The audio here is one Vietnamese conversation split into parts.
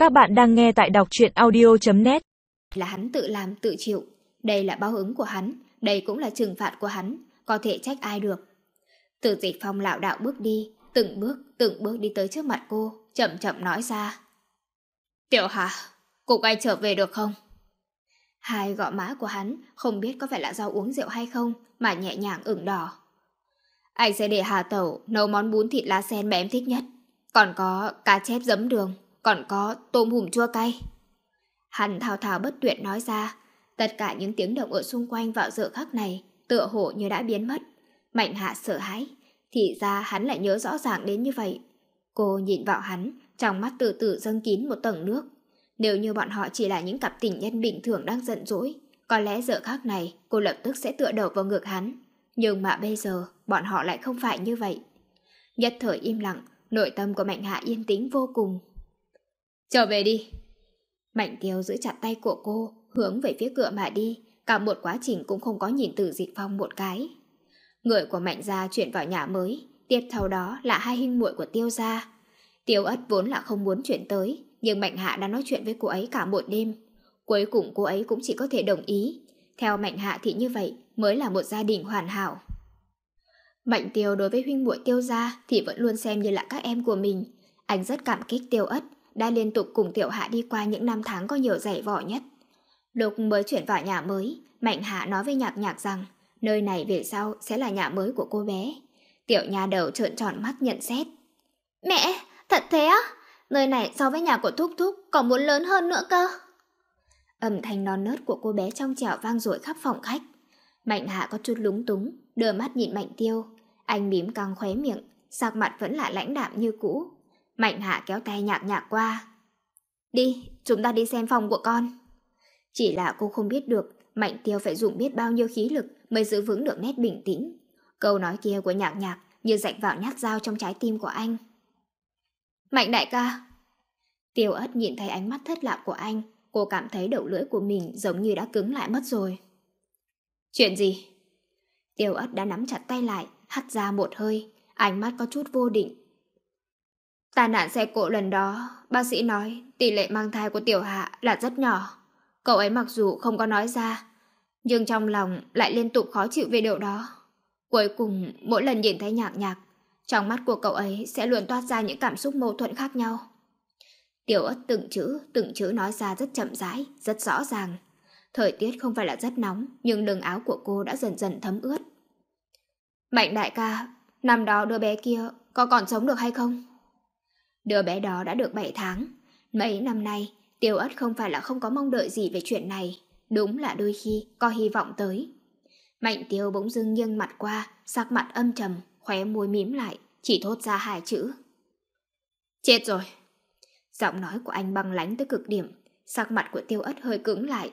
Các bạn đang nghe tại đọc truyện audio.net. Là hắn tự làm tự chịu, đây là báo ứng của hắn, đây cũng là trừng phạt của hắn, có thể trách ai được. Từ Dịch Phong lảo đảo bước đi, từng bước đi tới trước mặt cô, chậm chậm nói ra. Tiểu Hà, cô quay trở về được không? Hai gò má của hắn không biết có phải là do uống rượu hay không mà nhẹ nhàng ửng đỏ. Anh sẽ để Hà Tẩu nấu món bún thịt lá sen mà em thích nhất. Còn có cá chép giấm đường, còn có tôm hùm chua cay. Hắn thao thao bất tuyệt nói ra. Tất cả những tiếng động ở xung quanh vào giờ khắc này tựa hồ như đã biến mất. Mạnh Hạ sợ hãi. Thì ra hắn lại nhớ rõ ràng đến như vậy. Cô nhìn vào hắn, trong mắt từ từ dâng kín một tầng nước. Nếu như bọn họ chỉ là những cặp tình nhân bình thường đang giận dỗi, có lẽ giờ khắc này cô lập tức sẽ tựa đầu vào ngực hắn. Nhưng mà bây giờ bọn họ lại không phải như vậy. Nhất thời im lặng, nội tâm của Mạnh Hạ yên tĩnh vô cùng. Trở về đi. Mạnh Tiêu giữ chặt tay của cô, hướng về phía cửa mà đi. Cả một quá trình cũng không có nhìn Từ Dịch Phong một cái. Người của Mạnh gia chuyển vào nhà mới, tiếp theo đó là hai huynh muội của Tiêu gia. Tiêu Ất vốn là không muốn chuyển tới, nhưng Mạnh Hạ đã nói chuyện với cô ấy cả một đêm. Cuối cùng cô ấy cũng chỉ có thể đồng ý. Theo Mạnh Hạ thì như vậy mới là một gia đình hoàn hảo. Mạnh Tiêu đối với huynh muội Tiêu gia thì vẫn luôn xem như là các em của mình. Anh rất cảm kích Tiêu Ất đã liên tục cùng Tiểu Hạ đi qua những năm tháng có nhiều dày vò nhất. Lúc mới chuyển vào nhà mới, Mạnh Hạ nói với Nhạc Nhạc rằng nơi này về sau sẽ là nhà mới của cô bé. Tiểu nhà đầu trợn tròn mắt nhận xét. Mẹ, thật thế á? Nơi này so với nhà của Thúc Thúc còn muốn lớn hơn nữa cơ. Âm thanh non nớt của cô bé trong trẻo vang dội khắp phòng khách. Mạnh Hạ có chút lúng túng, đưa mắt nhìn Mạnh Tiêu. Anh mím căng khóe miệng, sắc mặt vẫn là lãnh đạm như cũ. Mạnh Hạ kéo tay Nhạc Nhạc qua. Đi, chúng ta đi xem phòng của con. Chỉ là cô không biết được Mạnh Tiêu phải dùng biết bao nhiêu khí lực mới giữ vững được nét bình tĩnh. Câu nói kia của Nhạc Nhạc như rạch vào nhát dao trong trái tim của anh. Mạnh đại ca. Tiêu Ất nhìn thấy ánh mắt thất lạc của anh, cô cảm thấy đầu lưỡi của mình giống như đã cứng lại mất rồi. Chuyện gì? Tiêu Ất đã nắm chặt tay lại, hắt ra một hơi, ánh mắt có chút vô định. Tai nạn xe cộ lần đó, bác sĩ nói tỷ lệ mang thai của Tiểu Hạ là rất nhỏ. Cậu ấy mặc dù không có nói ra, nhưng trong lòng lại liên tục khó chịu về điều đó. Cuối cùng, mỗi lần nhìn thấy Nhạc Nhạc, trong mắt của cậu ấy sẽ luôn toát ra những cảm xúc mâu thuẫn khác nhau. Tiểu Ất từng chữ nói ra rất chậm rãi, rất rõ ràng. Thời tiết không phải là rất nóng, nhưng đường áo của cô đã dần dần thấm ướt. Mạnh đại ca, năm đó đứa bé kia có còn sống được hay không? Đứa bé đó đã được 7 tháng. Mấy năm nay, Tiêu Ất không phải là không có mong đợi gì về chuyện này. Đúng là đôi khi có hy vọng tới. Mạnh Tiêu bỗng dưng nghiêng mặt qua, sắc mặt âm trầm, khóe môi mím lại, chỉ thốt ra hai chữ. Chết rồi. Giọng nói của anh băng lãnh tới cực điểm, sắc mặt của Tiêu Ất hơi cứng lại.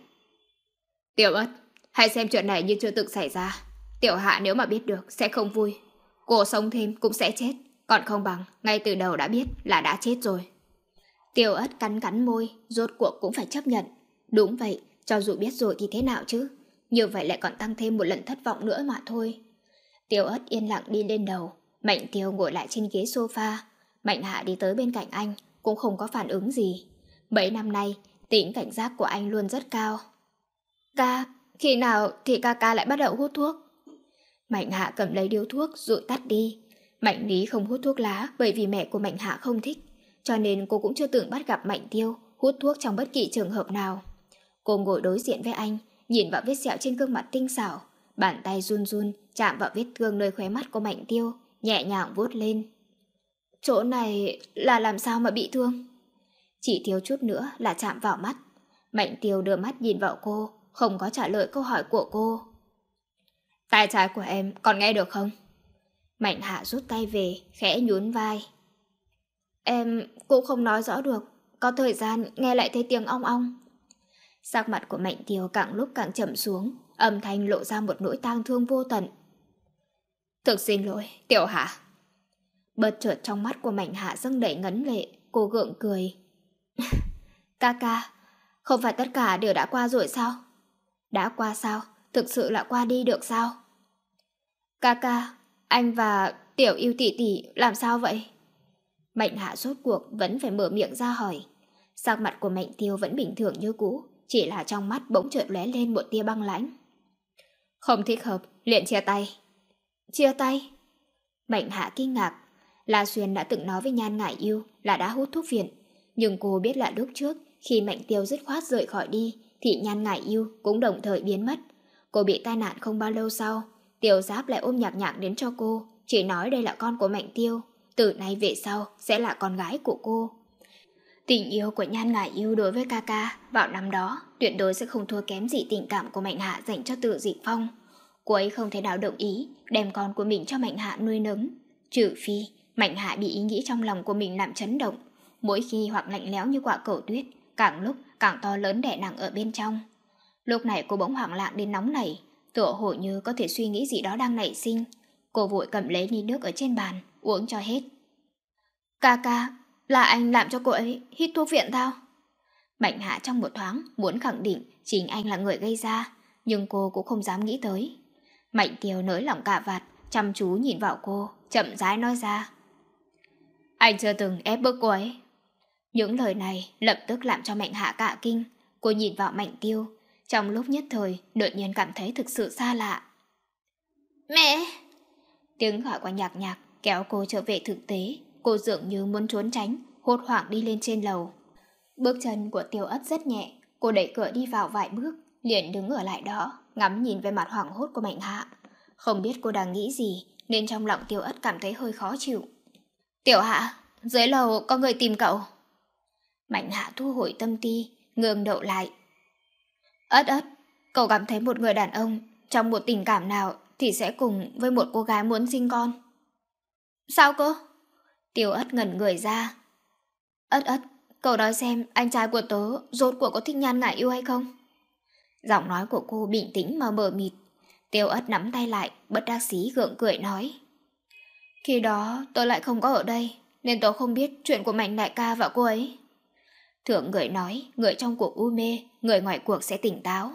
Tiêu Ất, hãy xem chuyện này như chưa từng xảy ra. Tiểu Hạ nếu mà biết được sẽ không vui. Cô sống thêm cũng sẽ chết, còn không bằng ngay từ đầu đã biết là đã chết rồi. Tiêu Ất cắn cắn môi, rốt cuộc cũng phải chấp nhận. Đúng vậy, cho dù biết rồi thì thế nào chứ? Như vậy lại còn tăng thêm một lần thất vọng nữa mà thôi. Tiêu Ất yên lặng đi lên đầu. Mạnh Tiêu ngồi lại trên ghế sofa. Mạnh Hạ đi tới bên cạnh anh, cũng không có phản ứng gì. Mấy năm nay, tính cảnh giác của anh luôn rất cao. Ca, khi nào thì ca lại bắt đầu hút thuốc? Mạnh Hạ cầm lấy điếu thuốc rồi tắt đi. Mạnh Lý không hút thuốc lá bởi vì mẹ của Mạnh Hạ không thích, cho nên cô cũng chưa từng bắt gặp Mạnh Tiêu hút thuốc trong bất kỳ trường hợp nào. Cô ngồi đối diện với anh, nhìn vào vết sẹo trên gương mặt tinh xảo, bàn tay run run chạm vào vết thương nơi khóe mắt của Mạnh Tiêu, nhẹ nhàng vuốt lên. Chỗ này là làm sao mà bị thương? Chỉ thiếu chút nữa là chạm vào mắt. Mạnh Tiêu đưa mắt nhìn vào cô, không có trả lời câu hỏi của cô. Tai trái của em còn nghe được không? Mạnh Hạ rút tay về, khẽ nhún vai. Em cũng không nói rõ được, có thời gian nghe lại thấy tiếng ong ong. Sắc mặt của Mạnh Tiêu càng lúc càng trầm xuống, âm thanh lộ ra một nỗi tang thương vô tận. Thực xin lỗi, Tiểu Hạ. Bật chợt trong mắt của Mạnh Hạ dâng đầy ngấn lệ, cô gượng cười. Ca, không phải tất cả đều đã qua rồi sao? Đã qua sao? Thực sự là qua đi được sao? Ca, anh và Tiểu Yêu tỷ tỷ làm sao vậy? Mạnh Hạ rốt cuộc vẫn phải mở miệng ra hỏi. Sắc mặt của Mạnh Tiêu vẫn bình thường như cũ, chỉ là trong mắt bỗng chợt lóe lên một tia băng lãnh. Không thích hợp, liền chia tay. Chia tay? Mạnh Hạ kinh ngạc. La Xuyên đã từng nói với Nhan Ngải Yêu là đã hút thuốc viện, nhưng cô biết là lúc trước khi Mạnh Tiêu dứt khoát rời khỏi đi thì Nhan Ngải Yêu cũng đồng thời biến mất. Cô bị tai nạn không bao lâu sau, Tiêu Giáp lại ôm Nhạc Nhạc đến cho cô, chỉ nói đây là con của Mạnh Tiêu, từ nay về sau sẽ là con gái của cô. Tình yêu của Nhan Ngải Yêu đối với ca ca vào năm đó tuyệt đối sẽ không thua kém gì tình cảm của Mạnh Hạ dành cho Từ Dịch Phong. Cô ấy không thể nào đồng ý đem con của mình cho Mạnh Hạ nuôi nấng, trừ phi Mạnh Hạ bị ý nghĩ trong lòng của mình làm chấn động, mỗi khi hoặc lạnh lẽo như quả cầu tuyết, càng lúc càng to lớn đè nặng ở bên trong. Lúc này cô bỗng hoảng loạn đến nóng nảy, tựa hồ như có thể suy nghĩ gì đó đang nảy sinh. Cô vội cầm lấy ly nước ở trên bàn, uống cho hết. Ca ca, là anh làm cho cô ấy hít thuốc viện sao? Mạnh Hạ trong một thoáng muốn khẳng định chính anh là người gây ra, nhưng cô cũng không dám nghĩ tới. Mạnh Tiêu nới lỏng cà vạt, chăm chú nhìn vào cô, chậm rãi nói ra. Anh chưa từng ép bức cô ấy. Những lời này lập tức làm cho Mạnh Hạ cả kinh. Cô nhìn vào Mạnh Tiêu, trong lúc nhất thời đột nhiên cảm thấy thực sự xa lạ. Mẹ! Tiếng gọi của Nhạc Nhạc kéo cô trở về thực tế. Cô dường như muốn trốn tránh, hốt hoảng đi lên trên lầu. Bước chân của Tiêu Ất rất nhẹ, cô đẩy cửa đi vào vài bước, liền đứng ở lại đó, ngắm nhìn về mặt hoảng hốt của Mạnh Hạ. Không biết cô đang nghĩ gì, nên trong lòng Tiêu Ất cảm thấy hơi khó chịu. Tiểu Hạ, dưới lầu có người tìm cậu. Mạnh Hạ thu hồi tâm ti, ngừng đậu lại. Ất Ất, cậu cảm thấy một người đàn ông trong một tình cảm nào thì sẽ cùng với một cô gái muốn sinh con. Sao cơ? Tiêu Ất ngẩn người ra. Ất Ất, cậu nói xem anh trai của tớ rốt cuộc có thích Nhan Ngải Yêu hay không? Giọng nói của cô bình tĩnh mà mờ mịt. Tiêu Ất nắm tay lại, bất đắc dĩ gượng cười nói. Khi đó tôi lại không có ở đây, nên tôi không biết chuyện của Mạnh đại ca và cô ấy. Thượng người nói, người trong cuộc u mê, người ngoài cuộc sẽ tỉnh táo.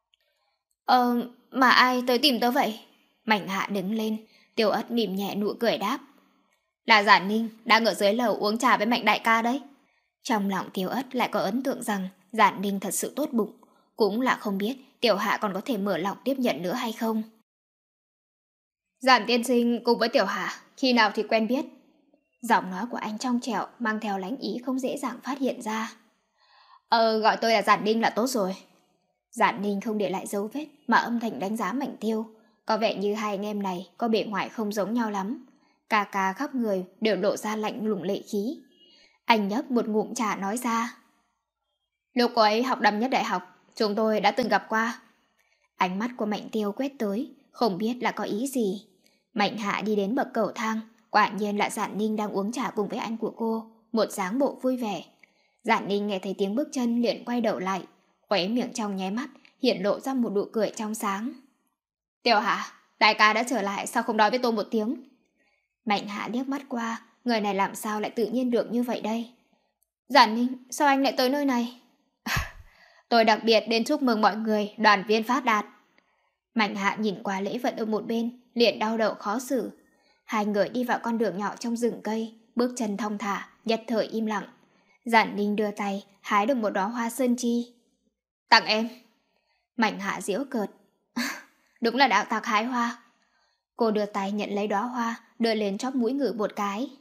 Mà ai tới tìm tớ vậy? Mạnh Hạ đứng lên, Tiêu Ất mỉm nhẹ nụ cười đáp. Là Giản Ninh, đang ở dưới lầu uống trà với Mạnh đại ca đấy. Trong lòng Tiêu Ất lại có ấn tượng rằng Giản Ninh thật sự tốt bụng, cũng là không biết Tiểu Hạ còn có thể mở lòng tiếp nhận nữa hay không. Giản tiên sinh cùng với Tiểu Hạ, khi nào thì quen biết? Giọng nói của anh trong trẻo mang theo lánh ý không dễ dàng phát hiện ra. Gọi tôi là Giản Ninh là tốt rồi. Giản Ninh không để lại dấu vết mà âm thanh đánh giá Mạnh Tiêu. Có vẻ như hai anh em này có bề ngoài không giống nhau lắm. Cả khắp người đều lộ ra lạnh lùng lệ khí. Anh nhấp một ngụm trà nói ra. Lúc cô ấy học năm nhất đại học, chúng tôi đã từng gặp qua. Ánh mắt của Mạnh Tiêu quét tới, không biết là có ý gì. Mạnh Hạ đi đến bậc cầu thang, quả nhiên là Giản Ninh đang uống trà cùng với anh của cô, một dáng bộ vui vẻ. Giản Ninh nghe thấy tiếng bước chân liền quay đầu lại, khóe miệng trong nháy mắt hiện lộ ra một nụ cười trong sáng. Tiểu Hạ, đại ca đã trở lại, sao không nói với tôi một tiếng? Mạnh Hạ liếc mắt qua, người này làm sao lại tự nhiên được như vậy đây? Giản Ninh, sao anh lại tới nơi này? Tôi đặc biệt đến chúc mừng mọi người đoàn viên phát đạt. Mạnh Hạ nhìn qua lễ vật ở một bên, liền đau đầu khó xử. Hai người đi vào con đường nhỏ trong rừng cây, bước chân thong thả, nhất thời im lặng. Giản Ninh đưa tay, hái được một đóa hoa sơn chi. Tặng em. Mạnh Hạ giễu cợt. Đúng là đạo tặc hái hoa. Cô đưa tay nhận lấy đóa hoa, đưa lên chóp mũi ngửi một cái.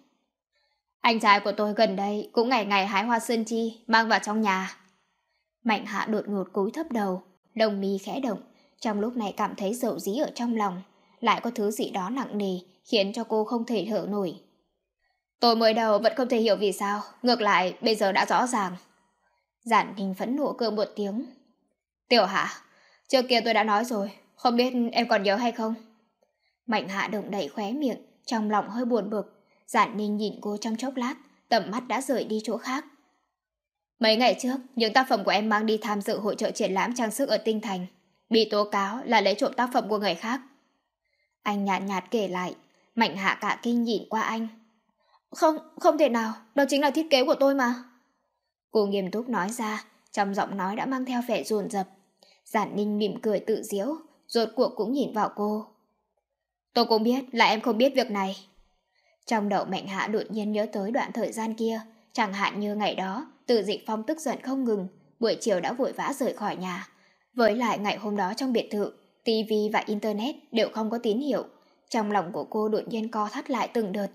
Anh trai của tôi gần đây cũng ngày ngày hái hoa sơn chi, mang vào trong nhà. Mạnh Hạ đột ngột cúi thấp đầu, đồng mi khẽ động, trong lúc này cảm thấy dầu dí ở trong lòng, lại có thứ gì đó nặng nề, khiến cho cô không thể thở nổi. Tôi mới đầu vẫn không thể hiểu vì sao, ngược lại bây giờ đã rõ ràng. Giản Ninh phẫn nộ cười một tiếng. Tiểu Hạ, trước kia tôi đã nói rồi, không biết em còn nhớ hay không? Mạnh Hạ động đậy khóe miệng, trong lòng hơi buồn bực. Giản Ninh nhìn cô trong chốc lát, tầm mắt đã rời đi chỗ khác. Mấy ngày trước, những tác phẩm của em mang đi tham dự hội chợ triển lãm trang sức ở Tinh Thành, bị tố cáo là lấy trộm tác phẩm của người khác. Anh nhạt nhạt kể lại. Mạnh Hạ cả kinh nhìn qua anh. Không thể nào, đó chính là thiết kế của tôi mà. Cô nghiêm túc nói ra, trong giọng nói đã mang theo vẻ dồn dập. Giản Ninh mỉm cười tự giễu, rốt cuộc cũng nhìn vào cô. Tôi cũng biết là em không biết việc này. Trong đầu Mạnh Hạ đột nhiên nhớ tới đoạn thời gian kia, Chẳng hạn như ngày đó, Từ Dịch Phong tức giận không ngừng, buổi chiều đã vội vã rời khỏi nhà. Với lại ngày hôm đó trong biệt thự, TV và Internet đều không có tín hiệu. Trong lòng của cô đột nhiên co thắt lại từng đợt.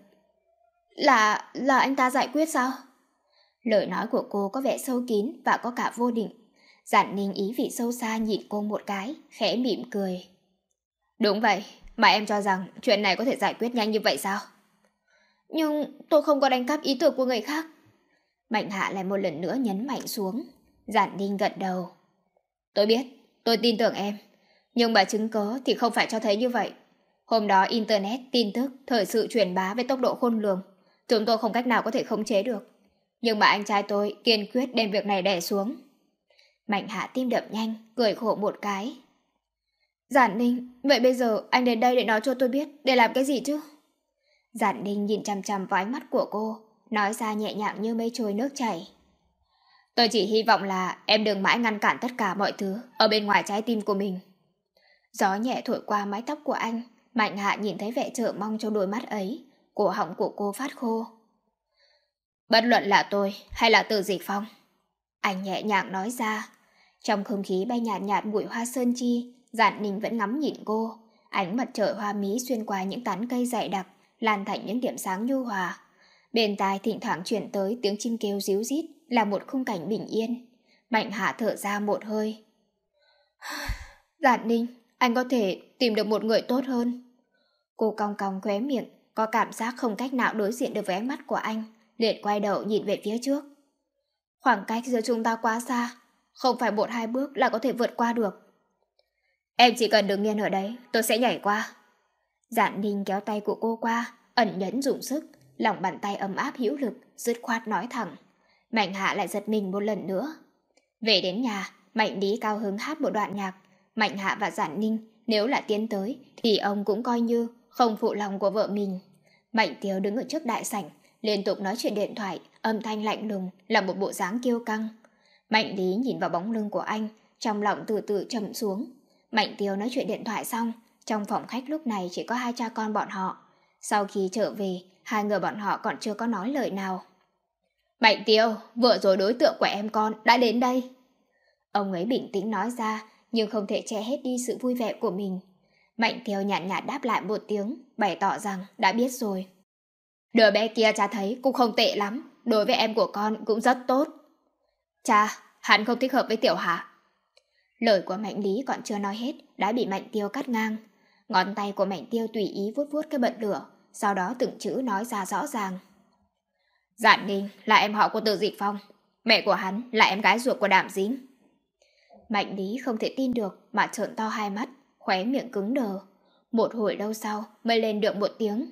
Là anh ta giải quyết sao? Lời nói của cô có vẻ sâu kín và có cả vô định. Giản Ninh ý vị sâu xa nhìn cô một cái, khẽ mỉm cười. Đúng vậy, mà em cho rằng chuyện này có thể giải quyết nhanh như vậy sao? Nhưng tôi không có đánh cắp ý tưởng của người khác. Mạnh Hạ lại một lần nữa nhấn mạnh xuống. Giản Ninh gật đầu. Tôi biết, tôi tin tưởng em. Nhưng mà chứng cớ thì không phải cho thấy như vậy. Hôm đó Internet, tin tức, thời sự truyền bá với tốc độ khôn lường. Chúng tôi không cách nào có thể khống chế được. Nhưng mà anh trai tôi kiên quyết đem việc này đè xuống. Mạnh Hạ tim đập nhanh, cười khổ một cái. Giản Ninh, vậy bây giờ anh đến đây để nói cho tôi biết để làm cái gì chứ? Giản Ninh nhìn chằm chằm vào ánh mắt của cô, nói ra nhẹ nhàng như mây trôi nước chảy. Tôi chỉ hy vọng là em đừng mãi ngăn cản tất cả mọi thứ ở bên ngoài trái tim của mình. Gió nhẹ thổi qua mái tóc của anh, Mạnh Hạ nhìn thấy vẻ chờ mong trong đôi mắt ấy, cổ họng của cô phát khô. Bất luận là tôi hay là Từ Dịch Phong, anh nhẹ nhàng nói ra. Trong không khí bay nhạt nhạt mùi hoa sơn chi, Giản Ninh vẫn ngắm nhìn cô. Ánh mặt trời hoa mỹ xuyên qua những tán cây dày đặc, lan thành những điểm sáng nhu hòa. Bên tai thỉnh thoảng chuyển tới tiếng chim kêu ríu rít, là một khung cảnh bình yên. Mạnh Hạ thở ra một hơi. Giản Ninh, anh có thể tìm được một người tốt hơn. Cô cong cong khóe miệng, có cảm giác không cách nào đối diện được với ánh mắt của anh, liền quay đầu nhìn về phía trước. Khoảng cách giữa chúng ta quá xa, không phải 1-2 bước là có thể vượt qua được. Em chỉ cần đứng yên ở đấy, tôi sẽ nhảy qua. Giản Ninh kéo tay của cô qua, ẩn nhẫn dùng sức, lòng bàn tay ấm áp hữu lực, dứt khoát nói thẳng. Mạnh Hạ lại giật mình một lần nữa. Về đến nhà, Mạnh Lý cao hứng hát một đoạn nhạc. Mạnh Hạ và Giản Ninh nếu là tiến tới thì ông cũng coi như không phụ lòng của vợ mình. Mạnh Tiếu đứng ở trước đại sảnh, liên tục nói chuyện điện thoại, âm thanh lạnh lùng, là một bộ dáng kiêu căng. Mạnh Lý nhìn vào bóng lưng của anh, trong lòng từ từ trầm xuống. Mạnh Tiếu nói chuyện điện thoại xong, trong phòng khách lúc này chỉ có hai cha con bọn họ. Sau khi trở về, hai người bọn họ còn chưa có nói lời nào. Mạnh Tiếu, vừa rồi đối tượng của em con đã đến đây. Ông ấy bình tĩnh nói ra, nhưng không thể che hết đi sự vui vẻ của mình. Mạnh Tiếu nhàn nhạt đáp lại một tiếng, bày tỏ rằng đã biết rồi. Đứa bé kia cha thấy cũng không tệ lắm, đối với em của con cũng rất tốt. Cha, hắn không thích hợp với Tiểu Hạ. Lời của Mạnh Lý còn chưa nói hết đã bị Mạnh Tiêu cắt ngang. Ngón tay của Mạnh Tiêu tùy ý vuốt vuốt cái bật lửa, sau đó từng chữ nói ra rõ ràng. Giản Ninh là em họ của Từ Dịch Phong, mẹ của hắn là em gái ruột của Đàm Dính. Mạnh Lý không thể tin được mà trợn to hai mắt, khóe miệng cứng đờ. Một hồi lâu sau mới lên được một tiếng.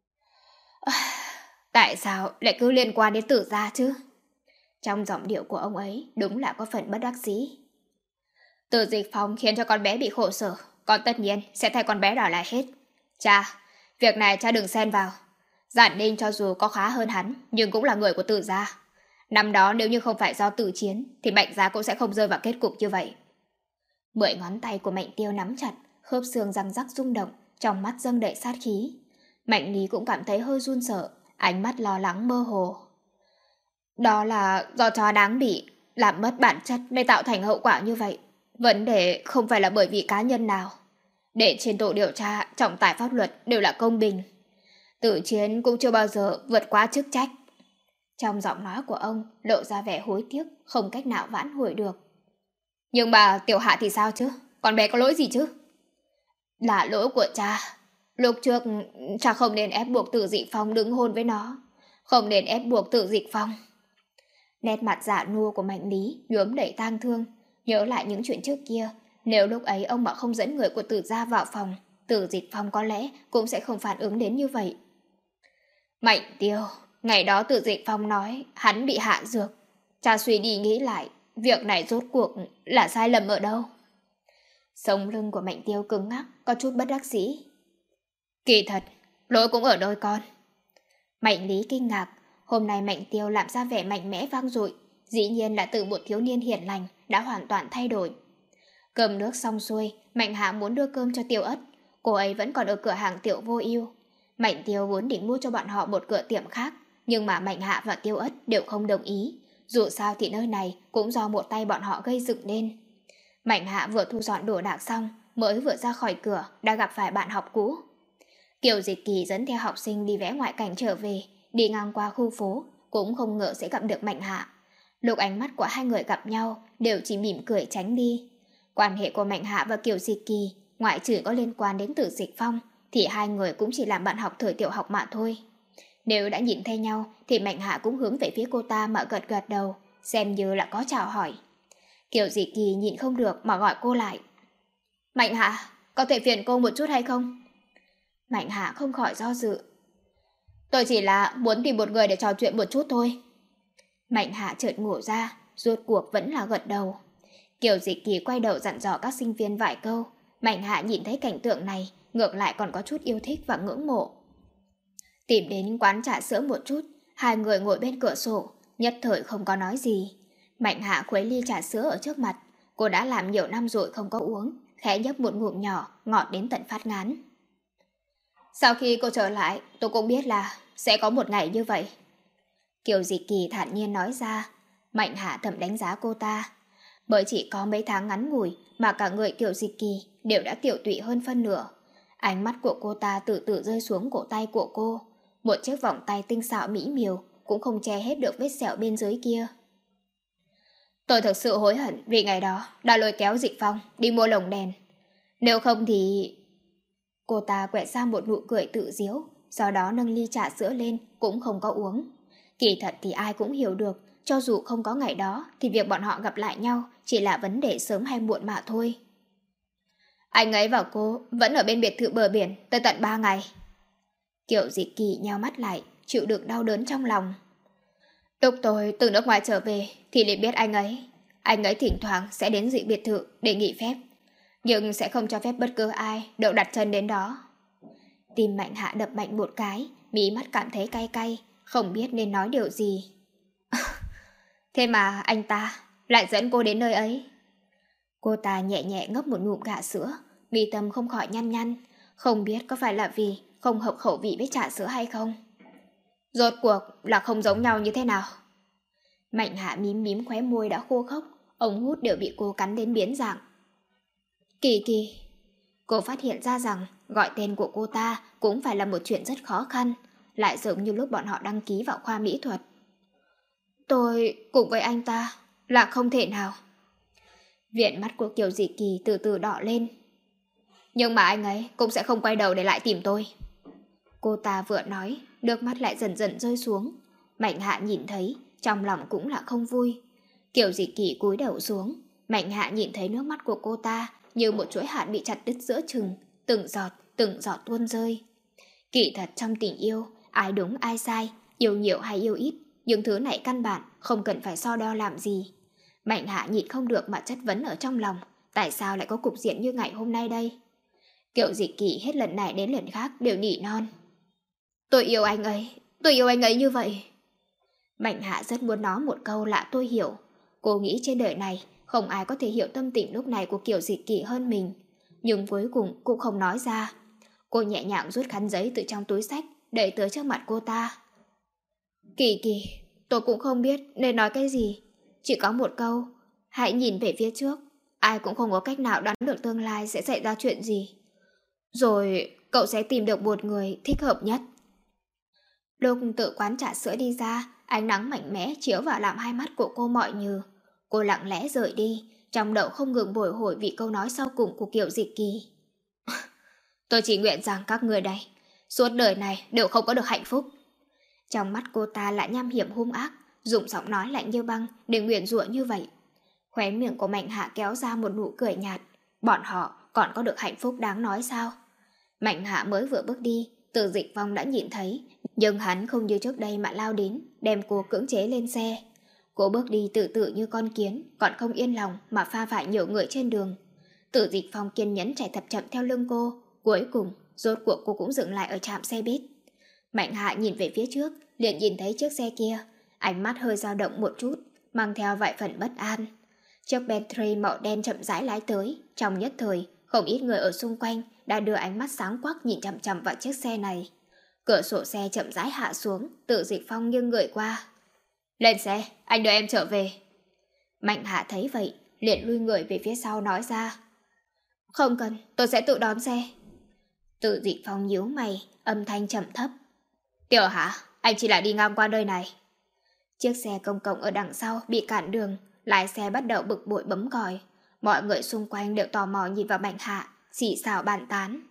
Tại sao lại cứ liên quan đến Tử gia chứ? Trong giọng điệu của ông ấy đúng là có phần bất đắc dĩ. Từ Dịch Phong khiến cho con bé bị khổ sở, con tất nhiên sẽ thay con bé đòi lại hết. Cha, việc này cha đừng xen vào. Giản Ninh cho dù có khá hơn hắn, nhưng cũng là người của Tử gia. Năm đó nếu như không phải do tử chiến, thì Mạnh gia cũng sẽ không rơi vào kết cục như vậy. 10 ngón tay của Mạnh Tiêu nắm chặt, khớp xương răng rắc rung động, trong mắt dâng đầy sát khí. Mạnh Lý cũng cảm thấy hơi run sợ, ánh mắt lo lắng mơ hồ. Đó là do chó đáng bị, làm mất bản chất mới tạo thành hậu quả như vậy. Vấn đề không phải là bởi vì cá nhân nào. Để trên tổ điều tra, trọng tài pháp luật đều là công bình. Tử chiến cũng chưa bao giờ vượt quá chức trách. Trong giọng nói của ông lộ ra vẻ hối tiếc, không cách nào vãn hồi được. Nhưng mà Tiểu Hạ thì sao chứ? Con bé có lỗi gì chứ? Là lỗi của cha. Lúc trước cha không nên ép buộc Tử Dịch Phong đứng hôn với nó. Không nên ép buộc Tử Dịch Phong. Nét mặt dạ nua của Mạnh Lý nhuốm đầy tang thương. Nhớ lại những chuyện trước kia, nếu lúc ấy ông mà không dẫn người của Tử gia vào phòng, Tử Dịch Phong có lẽ cũng sẽ không phản ứng đến như vậy. Mạnh Tiêu, ngày đó Tử Dịch Phong nói hắn bị hạ dược. Cha suy đi nghĩ lại, việc này rốt cuộc là sai lầm ở đâu? Sống lưng của Mạnh Tiêu cứng ngắc, có chút bất đắc dĩ. Kỳ thật, lỗi cũng ở đôi con. Mạnh Lý kinh ngạc, hôm nay Mạnh Tiêu làm ra vẻ mạnh mẽ vang dội, dĩ nhiên là từ một thiếu niên hiền lành đã hoàn toàn thay đổi. Cơm nước xong xuôi, Mạnh Hạ muốn đưa cơm cho Tiểu Ất, cô ấy vẫn còn ở cửa hàng Tiểu Vô Ưu. Mạnh Tiêu vốn định mua cho bọn họ một cửa tiệm khác, Nhưng mà Mạnh Hạ và Tiêu Ất đều không đồng ý. Dù sao thì nơi này cũng do một tay bọn họ gây dựng nên. Mạnh Hạ vừa thu dọn đồ đạc xong, mới vừa ra khỏi cửa đã gặp phải bạn học cũ. Kiều Dịch Kỳ dẫn theo học sinh đi vẽ ngoại cảnh trở về, đi ngang qua khu phố, cũng không ngờ sẽ gặp được Mạnh Hạ. Lúc ánh mắt của hai người gặp nhau, đều chỉ mỉm cười tránh đi. Quan hệ của Mạnh Hạ và Kiều Dịch Kỳ, ngoại trừ có liên quan đến Tử Dịch Phong, thì hai người cũng chỉ làm bạn học thời tiểu học mà thôi. Nếu đã nhìn thấy nhau, thì Mạnh Hạ cũng hướng về phía cô ta mà gật gật đầu, xem như là có chào hỏi. Kiều Dịch Kỳ nhịn không được mà gọi cô lại. Mạnh Hạ, có thể phiền cô một chút hay không? Mạnh Hạ không khỏi do dự. Tôi chỉ là muốn tìm một người để trò chuyện một chút thôi. Mạnh Hạ chợt ngủ ra, rốt cuộc vẫn là gật đầu. Kiều Dịch Kỳ quay đầu dặn dò các sinh viên vài câu. Mạnh Hạ nhìn thấy cảnh tượng này, ngược lại còn có chút yêu thích và ngưỡng mộ. Tìm đến quán trà sữa một chút, hai người ngồi bên cửa sổ, nhất thời không có nói gì. Mạnh Hạ khuấy ly trà sữa ở trước mặt, cô đã làm nhiều năm rồi không có uống, khẽ nhấp một ngụm nhỏ, ngọt đến tận phát ngán. Sau khi cô trở lại, tôi cũng biết là sẽ có một ngày như vậy. Kiều Dịch Kỳ thản nhiên nói ra. Mạnh Hạ thầm đánh giá cô ta. Bởi chỉ có mấy tháng ngắn ngủi mà cả người Kiều Dịch Kỳ đều đã tiểu tụy hơn phân nửa. Ánh mắt của cô ta từ từ rơi xuống cổ tay của cô. Một chiếc vòng tay tinh xảo mỹ miều cũng không che hết được vết sẹo bên dưới kia. Tôi thực sự hối hận vì ngày đó đã lôi kéo Dịch Phong đi mua lồng đèn. Nếu không thì... Cô ta quẹt ra một nụ cười tự giễu, sau đó nâng ly trà sữa lên cũng không có uống. Kỳ thật thì ai cũng hiểu được, cho dù không có ngày đó thì việc bọn họ gặp lại nhau chỉ là vấn đề sớm hay muộn mà thôi. Anh ấy và cô vẫn ở bên biệt thự bờ biển tới tận 3 ngày. Kiều Dịch Kỳ nheo mắt lại, chịu đựng đau đớn trong lòng. Lúc tôi từ nước ngoài trở về thì liền biết anh ấy thỉnh thoảng sẽ đến dị biệt thự để nghỉ phép, nhưng sẽ không cho phép bất cứ ai đậu đặt chân đến đó. Tim Mạnh Hạ đập mạnh một cái, mí mắt cảm thấy cay cay, không biết nên nói điều gì. Thế mà anh ta lại dẫn cô đến nơi ấy. Cô ta nhẹ nhẹ ngấp một ngụm gà sữa, mi tâm không khỏi nhăn nhăn, không biết có phải là vì không hợp khẩu vị với trà sữa hay không. Rốt cuộc là không giống nhau như thế nào? Mạnh Hạ mím mím khóe môi đã khô khốc, ống hút đều bị cô cắn đến biến dạng. Kỳ Kỳ. Cô phát hiện ra rằng gọi tên của cô ta cũng phải là một chuyện rất khó khăn, lại giống như lúc bọn họ đăng ký vào khoa mỹ thuật. Tôi cùng với anh ta là không thể nào. Viền mắt của Kiều Dịch Kỳ từ từ đỏ lên. Nhưng mà anh ấy cũng sẽ không quay đầu để lại tìm tôi. Cô ta vừa nói, nước mắt lại dần dần rơi xuống. Mạnh Hạ nhìn thấy, trong lòng cũng là không vui. Kiều Dịch Kỳ cúi đầu xuống, Mạnh Hạ nhìn thấy nước mắt của cô ta như một chuỗi hạt bị chặt đứt giữa chừng, từng giọt tuôn rơi. Kỳ thật trong tình yêu, ai đúng ai sai, yêu nhiều hay yêu ít, những thứ này căn bản không cần phải so đo làm gì. Mạnh Hạ nhịn không được mà chất vấn ở trong lòng, tại sao lại có cục diện như ngày hôm nay đây? Kiều Dịch Kỳ hết lần này đến lần khác đều nỉ non. Tôi yêu anh ấy như vậy. Mạnh Hạ rất muốn nói một câu là tôi hiểu. Cô nghĩ trên đời này không ai có thể hiểu tâm tình lúc này của Kiều Dịch Kỳ hơn mình. Nhưng cuối cùng cũng không nói ra. Cô nhẹ nhàng rút khăn giấy từ trong túi xách, đẩy tới trước mặt cô ta. Kỳ Kỳ, tôi cũng không biết nên nói cái gì. Chỉ có một câu, hãy nhìn về phía trước. Ai cũng không có cách nào đoán được tương lai sẽ xảy ra chuyện gì. Rồi cậu sẽ tìm được một người thích hợp nhất. Lúc tự quán trà sữa đi ra, ánh nắng mạnh mẽ chiếu vào làm hai mắt của cô mỏi nhừ. Cô lặng lẽ rời đi, trong đầu không ngừng bồi hồi vì câu nói sau cùng của Kiều Dịch Kỳ. Tôi chỉ nguyện rằng các người đây, suốt đời này đều không có được hạnh phúc. Trong mắt cô ta lại nham hiểm hung ác, dùng giọng nói lạnh như băng để nguyền rủa như vậy. Khóe miệng của Mạnh Hạ kéo ra một nụ cười nhạt. Bọn họ còn có được hạnh phúc đáng nói sao? Mạnh Hạ mới vừa bước đi, Từ Dịch Phong đã nhìn thấy, nhưng hắn không như trước đây mà lao đến, đem cô cưỡng chế lên xe. Cô bước đi tự tự như con kiến, còn không yên lòng mà pha phải nhiều người trên đường. Từ Dịch Phong kiên nhẫn chạy thật chậm theo lưng cô, cuối cùng rốt cuộc cô cũng dừng lại ở trạm xe buýt. Mạnh Hạ nhìn về phía trước, liền nhìn thấy chiếc xe kia, ánh mắt hơi dao động một chút, mang theo vài phần bất an. Chiếc Bentley màu đen chậm rãi lái tới, trong nhất thời, không ít người ở xung quanh đã đưa ánh mắt sáng quắc nhìn chằm chằm vào chiếc xe này. Cửa sổ xe chậm rãi hạ xuống, Tự Dịch Phong nghiêng người qua. Lên xe, anh đưa em trở về. Mạnh Hạ thấy vậy, liền lui người về phía sau nói ra. Không cần, tôi sẽ tự đón xe. Tự Dịch Phong nhíu mày, âm thanh trầm thấp. Tiểu Hạ, anh chỉ là đi ngang qua nơi này. Chiếc xe công cộng ở đằng sau bị cản đường, lái xe bắt đầu bực bội bấm còi. Mọi người xung quanh đều tò mò nhìn vào Mạnh Hạ, xì xào bàn tán.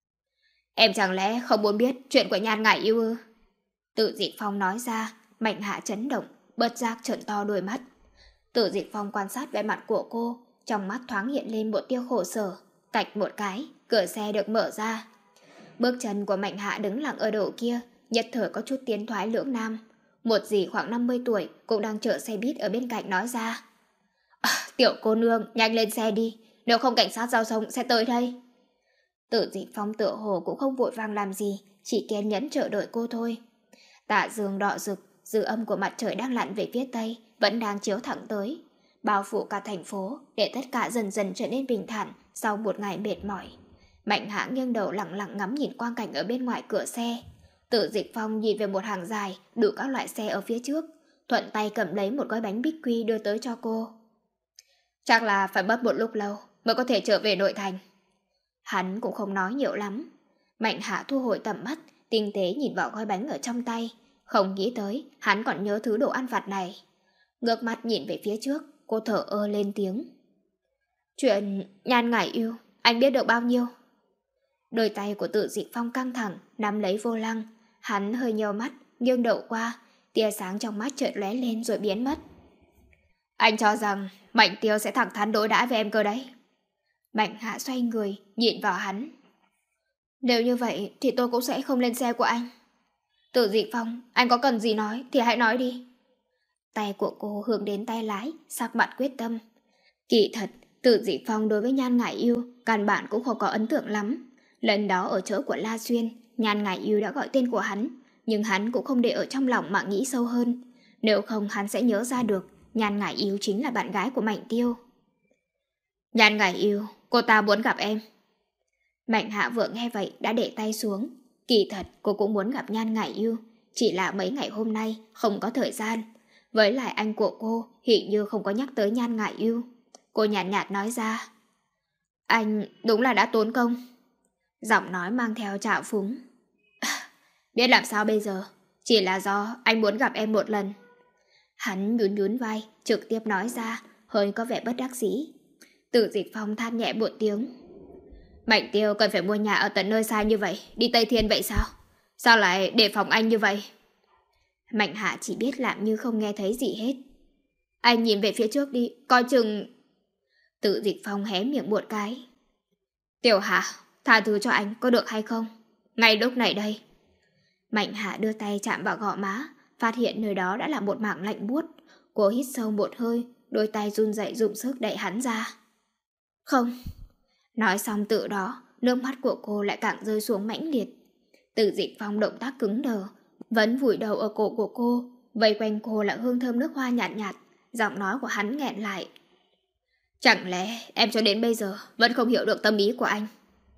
Em chẳng lẽ không muốn biết chuyện của Nhan Ngải Yêu ư? Tự Dịch Phong nói ra, Mạnh Hạ chấn động, bất giác trợn to đôi mắt. Tự Dịch Phong quan sát vẻ mặt của cô, trong mắt thoáng hiện lên một tia khổ sở. Cạch một cái, cửa xe được mở ra. Bước chân của Mạnh Hạ đứng lặng ở đầu kia, nhất thời có chút tiến thoái lưỡng nan. Một dì khoảng 50 tuổi cũng đang chở xe buýt ở bên cạnh nói ra. Tiểu cô nương, nhanh lên xe đi, nếu không cảnh sát giao thông sẽ tới đây. Tự Dịch Phong tựa hồ cũng không vội vàng làm gì, chỉ kiên nhẫn chờ đợi cô thôi. Tạ dương đỏ rực, dư âm của mặt trời đang lặn về phía tây vẫn đang chiếu thẳng tới, bao phủ cả thành phố để tất cả dần dần trở nên bình thản sau một ngày mệt mỏi. Mạnh Hạ nghiêng đầu lặng lặng ngắm nhìn quang cảnh ở bên ngoài cửa xe. Tự Dịch Phong nhìn về một hàng dài đủ các loại xe ở phía trước, thuận tay cầm lấy một gói bánh bích quy đưa tới cho cô. Chắc là phải mất một lúc lâu mới có thể trở về nội thành. Hắn cũng không nói nhiều lắm. Mạnh Hạ thu hồi tầm mắt, tinh tế nhìn vào gói bánh ở trong tay. Không nghĩ tới hắn còn nhớ thứ đồ ăn vặt này. Ngước mắt nhìn về phía trước, cô thở ơ lên tiếng. Chuyện Nhan Ngải Yêu, anh biết được bao nhiêu? Đôi tay của Tự Dịch Phong căng thẳng, nắm lấy vô lăng. Hắn hơi nheo mắt, nghiêng đầu qua, tia sáng trong mắt chợt lóe lên rồi biến mất. Anh cho rằng Mạnh Tiêu sẽ thẳng thắn đối đãi với em cơ đấy. Mạnh Hạ xoay người, nhìn vào hắn. Nếu như vậy thì tôi cũng sẽ không lên xe của anh. Tự Dịch Phong, anh có cần gì nói thì hãy nói đi. Tay của cô hướng đến tay lái, sắc mặt quyết tâm. Kỳ thật, Tự Dịch Phong đối với Nhan Ngải Yêu căn bản cũng không có ấn tượng lắm. Lần đó ở chỗ của La Xuyên, Nhan Ngải Yêu đã gọi tên của hắn, nhưng hắn cũng không để ở trong lòng mà nghĩ sâu hơn. Nếu không hắn sẽ nhớ ra được Nhan Ngải Yêu chính là bạn gái của Mạnh Tiêu. Nhan Ngải Yêu, cô ta muốn gặp em. Mạnh Hạ vừa nghe vậy đã để tay xuống. Kỳ thật cô cũng muốn gặp Nhan Ngải Yêu, chỉ là mấy ngày hôm nay không có thời gian. Với lại anh của cô hình như không có nhắc tới Nhan Ngải Yêu. Cô nhàn nhạt nói ra. Anh đúng là đã tốn công. Giọng nói mang theo trào phúng. Biết làm sao bây giờ, chỉ là do anh muốn gặp em một lần. Hắn nhún nhún vai, trực tiếp nói ra, hơi có vẻ bất đắc dĩ. Tự Dịch Phong than nhẹ một tiếng. Mạnh Tiêu cần phải mua nhà ở tận nơi xa như vậy, đi Tây Thiên vậy sao? Sao lại đề phòng anh như vậy? Mạnh Hạ chỉ biết làm như không nghe thấy gì hết. Anh nhìn về phía trước đi, coi chừng... Tự Dịch Phong hé miệng một cái. Tiểu Hạ, tha thứ cho anh có được hay không? Ngay lúc này đây. Mạnh Hạ đưa tay chạm vào gò má, phát hiện nơi đó đã là một mảng lạnh buốt. Cô hít sâu một hơi, đôi tay run rẩy dùng sức đẩy hắn ra. Không. Nói xong tự đó, nước mắt của cô lại càng rơi xuống mãnh liệt. Tự Dịch Phong động tác cứng đờ, vẫn vùi đầu ở cổ của cô, vây quanh cô là hương thơm nước hoa nhạt nhạt, giọng nói của hắn nghẹn lại. Chẳng lẽ em cho đến bây giờ vẫn không hiểu được tâm ý của anh?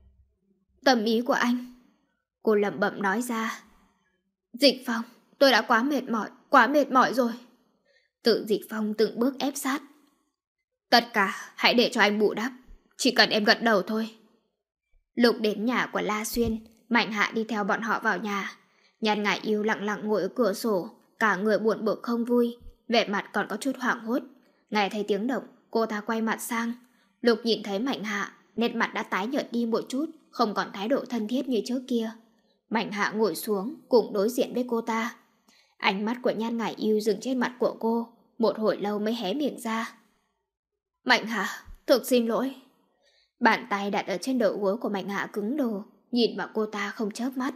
Tâm ý của anh? Cô lẩm bẩm nói ra. Dịch Phong, tôi đã quá mệt mỏi rồi. Tự Dịch Phong từng bước ép sát. Tất cả hãy để cho anh bù đắp, chỉ cần em gật đầu thôi. Lúc đến nhà của La Xuyên, Mạnh Hạ đi theo bọn họ vào nhà. Nhan Ngải Yêu lặng lặng ngồi ở cửa sổ, cả người buồn bực không vui, vẻ mặt còn có chút hoảng hốt. Nghe thấy tiếng động, cô ta quay mặt sang. Lúc nhìn thấy Mạnh Hạ, nét mặt đã tái nhợt đi một chút, không còn thái độ thân thiết như trước kia. Mạnh Hạ ngồi xuống, cùng đối diện với cô ta. Ánh mắt của Nhan Ngải Yêu dừng trên mặt của cô, một hồi lâu mới hé miệng ra. Mạnh Hạ, thực xin lỗi. Bàn tay đặt ở trên đầu gối của Mạnh Hạ cứng đờ, nhìn vào cô ta không chớp mắt.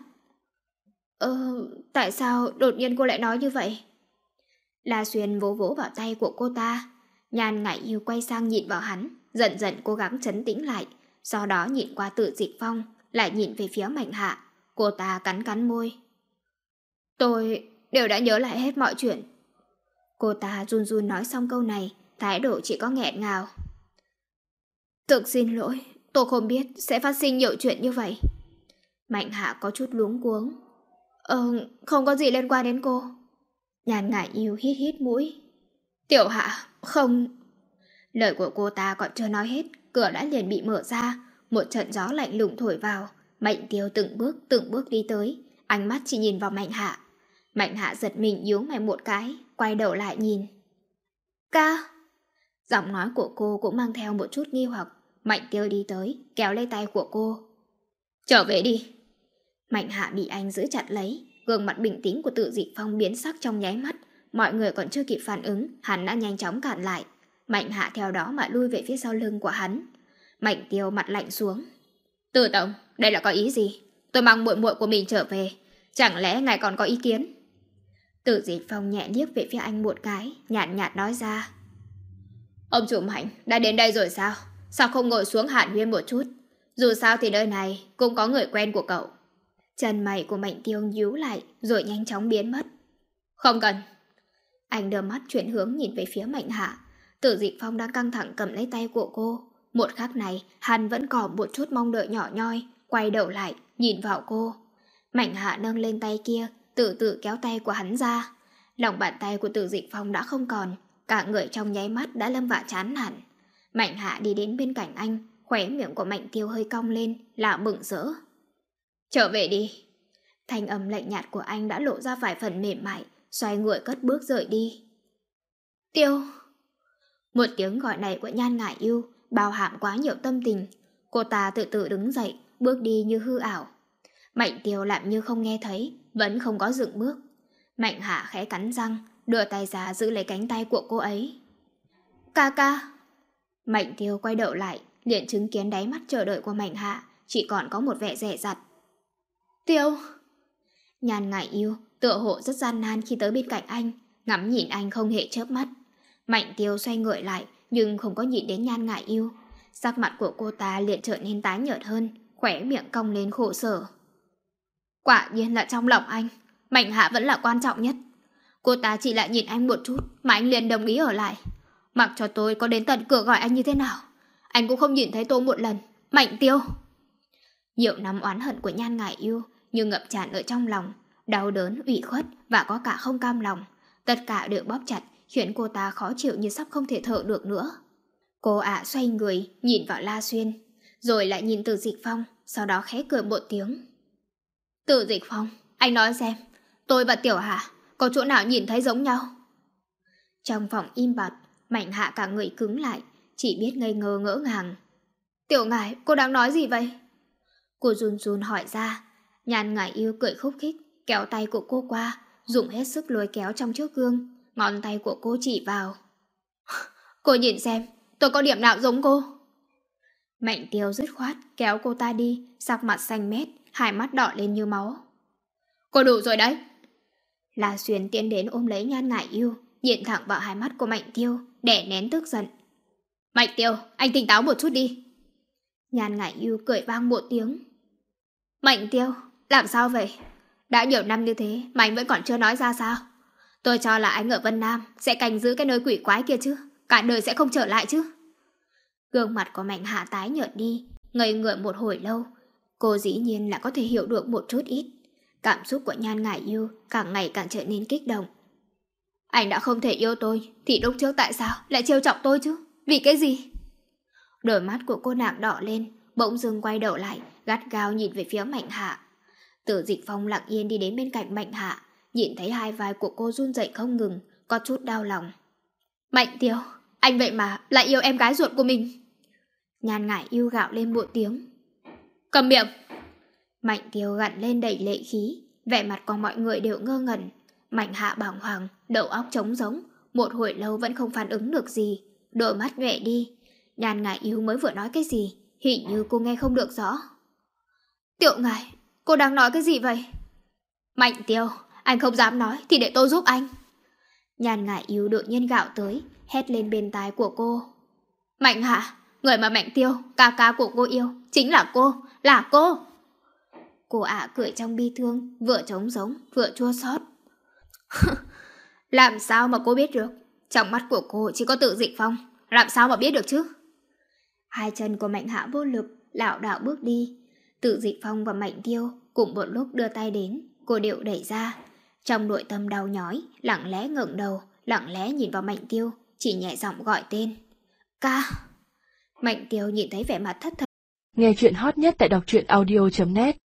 Tại sao đột nhiên cô lại nói như vậy? La Xuyên vỗ vỗ vào tay của cô ta. Nhan Ngải Yêu quay sang nhìn vào hắn, dần dần cố gắng trấn tĩnh lại, sau đó nhìn qua Tự Dịch Phong, lại nhìn về phía Mạnh Hạ. Cô ta cắn cắn môi. Tôi đều đã nhớ lại hết mọi chuyện. Cô ta run run nói xong câu này, thái độ chỉ có nghẹn ngào. Thực xin lỗi, tôi không biết sẽ phát sinh nhiều chuyện như vậy. Mạnh Hạ có chút luống cuống. Không có gì liên quan đến cô. Nhan Ngải Yêu hít hít mũi. Tiểu Hạ, không... Lời của cô ta còn chưa nói hết, cửa đã liền bị mở ra, một trận gió lạnh lùng thổi vào. Mạnh Tiêu từng bước đi tới, ánh mắt chỉ nhìn vào Mạnh Hạ. Mạnh Hạ giật mình nhíu mày một cái, quay đầu lại nhìn. Ca! Giọng nói của cô cũng mang theo một chút nghi hoặc. Mạnh Tiêu đi tới, kéo lấy tay của cô. Trở về đi! Mạnh Hạ bị anh giữ chặt lấy, gương mặt bình tĩnh của Tự Dịch Phong biến sắc trong nháy mắt. Mọi người còn chưa kịp phản ứng, hắn đã nhanh chóng cản lại. Mạnh Hạ theo đó mà lui về phía sau lưng của hắn. Mạnh Tiêu mặt lạnh xuống. Từ tổng, đây là có ý gì? Tôi mang muội muội của mình trở về, chẳng lẽ ngài còn có ý kiến? Tự Dịch Phong nhẹ liếc về phía anh một cái, nhạt nhạt nói ra. Ông chủ Mạnh đã đến đây rồi sao? Sao không ngồi xuống hàn huyên một chút? Dù sao thì nơi này cũng có người quen của cậu. Chân mày của Mạnh Tiêu nhíu lại rồi nhanh chóng biến mất. Không cần. Anh đưa mắt chuyển hướng nhìn về phía Mạnh Hạ. Tử Dịch Phong đang căng thẳng cầm lấy tay của cô. Một khắc này hắn vẫn còn một chút mong đợi nhỏ nhoi. Quay đầu lại nhìn vào cô. Mạnh Hạ nâng lên tay kia, tự kéo tay của hắn ra. Lòng bàn tay của Tử Dịch Phong đã không còn, cả người trong nháy mắt đã lâm vào chán hẳn. Mạnh Hạ đi đến bên cạnh anh, khóe miệng của Mạnh Tiêu hơi cong lên, là mừng rỡ. Trở về đi. Thanh âm lạnh nhạt của anh đã lộ ra vài phần mềm mại, xoay người cất bước rời đi. Tiêu! Một tiếng gọi này của Nhan Ngải Yêu bao hàm quá nhiều tâm tình. Cô ta tự đứng dậy, bước đi như hư ảo. Mạnh Tiêu làm như không nghe thấy, vẫn không có dừng bước. Mạnh Hạ khẽ cắn răng, đưa tay ra giữ lấy cánh tay của cô ấy. Ca ca! Mạnh Tiêu quay đầu lại, liền chứng kiến đáy mắt chờ đợi của Mạnh Hạ chỉ còn có một vẻ dè dặt. Tiêu! Nhan Ngải Yêu tựa hồ rất gian nan khi tới bên cạnh anh, ngắm nhìn anh không hề chớp mắt. Mạnh Tiêu xoay người lại nhưng không có nhìn đến Nhan Ngải Yêu. Sắc mặt của cô ta liền trở nên tái nhợt hơn, khóe miệng cong lên khổ sở. Quả nhiên là trong lòng anh, Mạnh Hạ vẫn là quan trọng nhất. Cô ta chỉ lại nhìn anh một chút mà anh liền đồng ý ở lại. Mặc cho tôi có đến tận cửa gọi anh như thế nào, anh cũng không nhìn thấy tôi một lần. Mạnh Tiêu! Nhiều năm oán hận của Nhan Ngải Yêu như ngập tràn ở trong lòng, đau đớn, ủy khuất và có cả không cam lòng. Tất cả đều bóp chặt, khiến cô ta khó chịu như sắp không thể thở được nữa. Cô xoay người, nhìn vào La Xuyên, rồi lại nhìn Từ Dịch Phong, sau đó khẽ cười một tiếng. Từ Dịch Phong, anh nói xem, tôi và Tiểu Hạ có chỗ nào nhìn thấy giống nhau? Trong phòng im bặt, Mạnh Hạ cả người cứng lại, chỉ biết ngây ngơ ngỡ ngàng. Tiểu Ngải, cô đang nói gì vậy? Cô run run hỏi ra. Nhan Ngải Yêu cười khúc khích, kéo tay của cô qua, dùng hết sức lôi kéo trong trước gương, ngón tay của cô chỉ vào. Cô nhìn xem, tôi có điểm nào giống cô? Mạnh Tiêu dứt khoát kéo cô ta đi, sắc mặt xanh mét, hai mắt đỏ lên như máu. Cô đủ rồi đấy. La Xuyên tiến đến ôm lấy Nhan Ngải Yêu, nhìn thẳng vào hai mắt của Mạnh Tiêu, đè nén tức giận. Mạnh Tiêu, anh tỉnh táo một chút đi. Nhan Ngải Yêu cười vang một tiếng. Mạnh Tiêu, làm sao vậy? Đã nhiều năm như thế mà anh vẫn còn chưa nói ra sao? Tôi cho là anh ở Vân Nam sẽ canh giữ cái nơi quỷ quái kia chứ, cả đời sẽ không trở lại chứ. Gương mặt của Mạnh Hạ tái nhợt đi, ngây người một hồi lâu. Cô dĩ nhiên là có thể hiểu được một chút ít. Cảm xúc của Nhan Ngải Yêu càng ngày càng trở nên kích động. Anh đã không thể yêu tôi thì lúc trước tại sao lại trêu chọc tôi chứ? Vì cái gì? Đôi mắt của cô nàng đỏ lên, bỗng dưng quay đầu lại, gắt gao nhìn về phía Mạnh Hạ. Tử Dịch Phong lặng yên đi đến bên cạnh Mạnh Hạ, nhìn thấy hai vai của cô run rẩy không ngừng, có chút đau lòng. Mạnh Tiêu, anh vậy mà lại yêu em gái ruột của mình. Nhan Ngải Yêu gạo lên một tiếng. Cầm miệng! Mạnh Tiêu gằn lên đầy lệ khí, vẻ mặt của mọi người đều ngơ ngẩn. Mạnh Hạ bàng hoàng, đầu óc trống rỗng, một hồi lâu vẫn không phản ứng được gì, đôi mắt nhòe đi. Nhan Ngải Yêu mới vừa nói cái gì, hình như cô nghe không được rõ. Tiểu Ngải, cô đang nói cái gì vậy? Mạnh Tiêu, anh không dám nói thì để tôi giúp anh. Nhan Ngải Yêu đột nhiên gạo tới, hét lên bên tai của cô. Mạnh Hạ, người mà Mạnh Tiêu, ca ca của cô yêu, chính là cô, là cô. Cô cười trong bi thương, vừa trống giống, vừa chua xót. Làm sao mà cô biết được? Trong mắt của cô chỉ có Tự Dịch Phong, làm sao mà biết được chứ? Hai chân của Mạnh Hạ vô lực, lảo đảo bước đi. Tự Dịch Phong và Mạnh Tiêu cùng một lúc đưa tay đến, Cô Điệu đẩy ra. Trong nội tâm đau nhói, lặng lẽ ngẩng đầu, lặng lẽ nhìn vào Mạnh Tiêu, chỉ nhẹ giọng gọi tên. Ca! Mạnh Tiêu nhìn thấy vẻ mặt thất thần. Nghe chuyện hot nhất tại đọc truyện audio.net